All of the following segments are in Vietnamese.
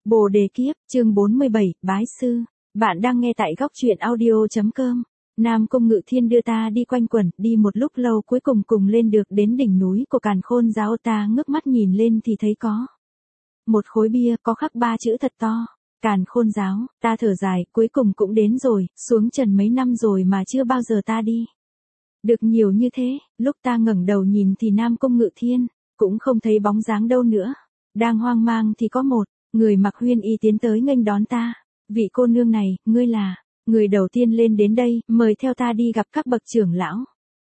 Bồ đề kiếp, chương 47, bái sư. Bạn đang nghe tại góc truyện audio.com. Nam Công Ngự Thiên đưa ta đi quanh quẩn, đi một lúc lâu cuối cùng cùng lên được đến đỉnh núi của Càn Khôn Giáo. Ta ngước mắt nhìn lên thì thấy có một khối bia có khắc 3 chữ thật to. Càn Khôn Giáo. Ta thở dài, cuối cùng cũng đến rồi, xuống trần mấy năm rồi mà chưa bao giờ ta đi được nhiều như thế. Lúc ta ngẩng đầu nhìn thì Nam Công Ngự Thiên cũng không thấy bóng dáng đâu nữa. Đang hoang mang thì có một người mặc huyên y tiến tới nghênh đón ta. Vị cô nương này, ngươi là người đầu tiên lên đến đây, mời theo ta đi gặp các bậc trưởng lão.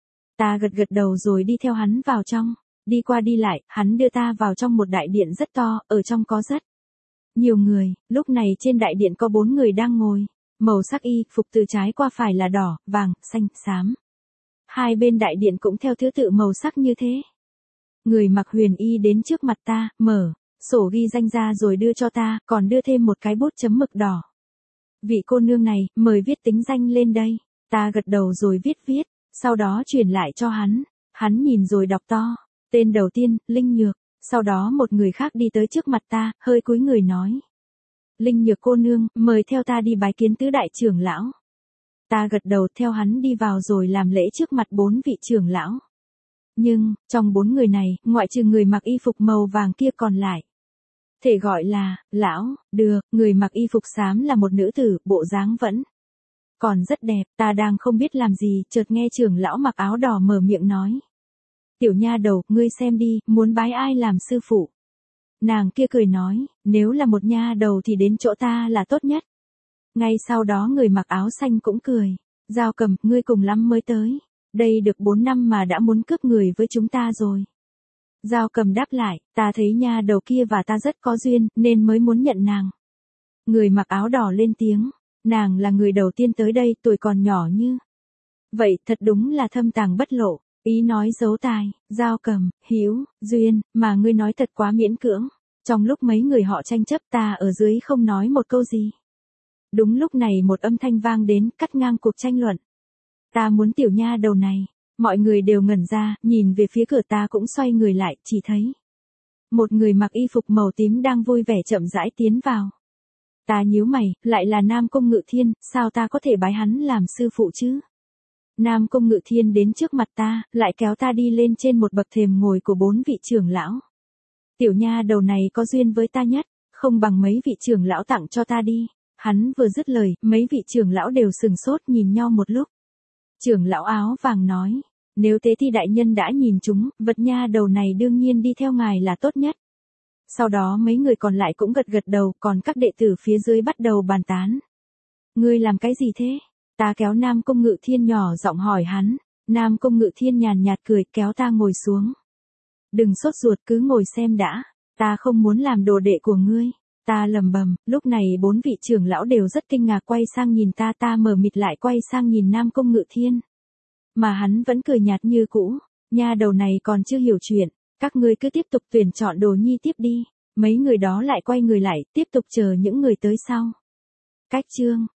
Ta gật gật đầu rồi đi theo hắn vào trong. Đi qua đi lại, hắn đưa ta vào trong một đại điện rất to, ở trong có rất nhiều người. Lúc này trên đại điện có 4 người đang ngồi. Màu sắc y phục từ trái qua phải là đỏ, vàng, xanh, xám. Hai bên đại điện cũng theo thứ tự màu sắc như thế. Người mặc huyền y đến trước mặt ta, mở sổ ghi danh ra rồi đưa cho ta, còn đưa thêm một cái bút chấm mực đỏ. Vị cô nương này, mời viết tính danh lên đây. Ta gật đầu rồi viết, sau đó chuyển lại cho hắn. Hắn nhìn rồi đọc to. Tên đầu tiên, Linh Nhược. Sau đó một người khác đi tới trước mặt ta, hơi cúi người nói. Linh Nhược cô nương, mời theo ta đi bái kiến tứ đại trưởng lão. Ta gật đầu theo hắn đi vào rồi làm lễ trước mặt 4 vị trưởng lão. Nhưng, trong 4 người này, ngoại trừ người mặc y phục màu vàng kia còn lại thể gọi là, lão, được, người mặc y phục xám là một nữ tử, bộ dáng vẫn còn rất đẹp. Ta đang không biết làm gì, chợt nghe trưởng lão mặc áo đỏ mở miệng nói. Tiểu nha đầu, ngươi xem đi, muốn bái ai làm sư phụ? Nàng kia cười nói, nếu là một nha đầu thì đến chỗ ta là tốt nhất. Ngay sau đó người mặc áo xanh cũng cười. Giao Cầm, ngươi cùng lắm mới tới. Đây được 4 năm mà đã muốn cướp người với chúng ta rồi. Giao Cầm đáp lại, ta thấy nha đầu kia và ta rất có duyên, nên mới muốn nhận nàng. Người mặc áo đỏ lên tiếng, nàng là người đầu tiên tới đây, tuổi còn nhỏ như vậy, thật đúng là thâm tàng bất lộ. Ý nói giấu tài. Giao Cầm, hữu duyên, mà ngươi nói thật quá miễn cưỡng. Trong lúc mấy người họ tranh chấp, ta ở dưới không nói một câu gì. Đúng lúc này một âm thanh vang đến, cắt ngang cuộc tranh luận. Ta muốn tiểu nha đầu này. Mọi người đều ngẩn ra, nhìn về phía cửa. Ta cũng xoay người lại, chỉ thấy một người mặc y phục màu tím đang vui vẻ chậm rãi tiến vào. Ta nhíu mày, lại là Nam Công Ngự Thiên, sao ta có thể bái hắn làm sư phụ chứ? Nam Công Ngự Thiên đến trước mặt ta, lại kéo ta đi lên trên một bậc thềm ngồi của 4 vị trưởng lão. Tiểu nha đầu này có duyên với ta nhất, không bằng mấy vị trưởng lão tặng cho ta đi. Hắn vừa dứt lời, mấy vị trưởng lão đều sừng sốt nhìn nhau một lúc. Trưởng lão áo vàng nói, nếu Tế Thi đại nhân đã nhìn chúng, vật nha đầu này đương nhiên đi theo ngài là tốt nhất. Sau đó mấy người còn lại cũng gật gật đầu, còn các đệ tử phía dưới bắt đầu bàn tán. Ngươi làm cái gì thế? Ta kéo Nam Công Ngự Thiên nhỏ giọng hỏi hắn. Nam Công Ngự Thiên nhàn nhạt cười, kéo ta ngồi xuống. Đừng sốt ruột, cứ ngồi xem đã. Ta không muốn làm đồ đệ của ngươi. Ta lầm bầm. Lúc này 4 vị trưởng lão đều rất kinh ngạc quay sang nhìn ta. Ta mờ mịt lại quay sang nhìn Nam Công Ngự Thiên. Mà hắn vẫn cười nhạt như cũ. Nha đầu này còn chưa hiểu chuyện. Các ngươi cứ tiếp tục tuyển chọn đồ nhi tiếp đi. Mấy người đó lại quay người lại, tiếp tục chờ những người tới sau. Cách chương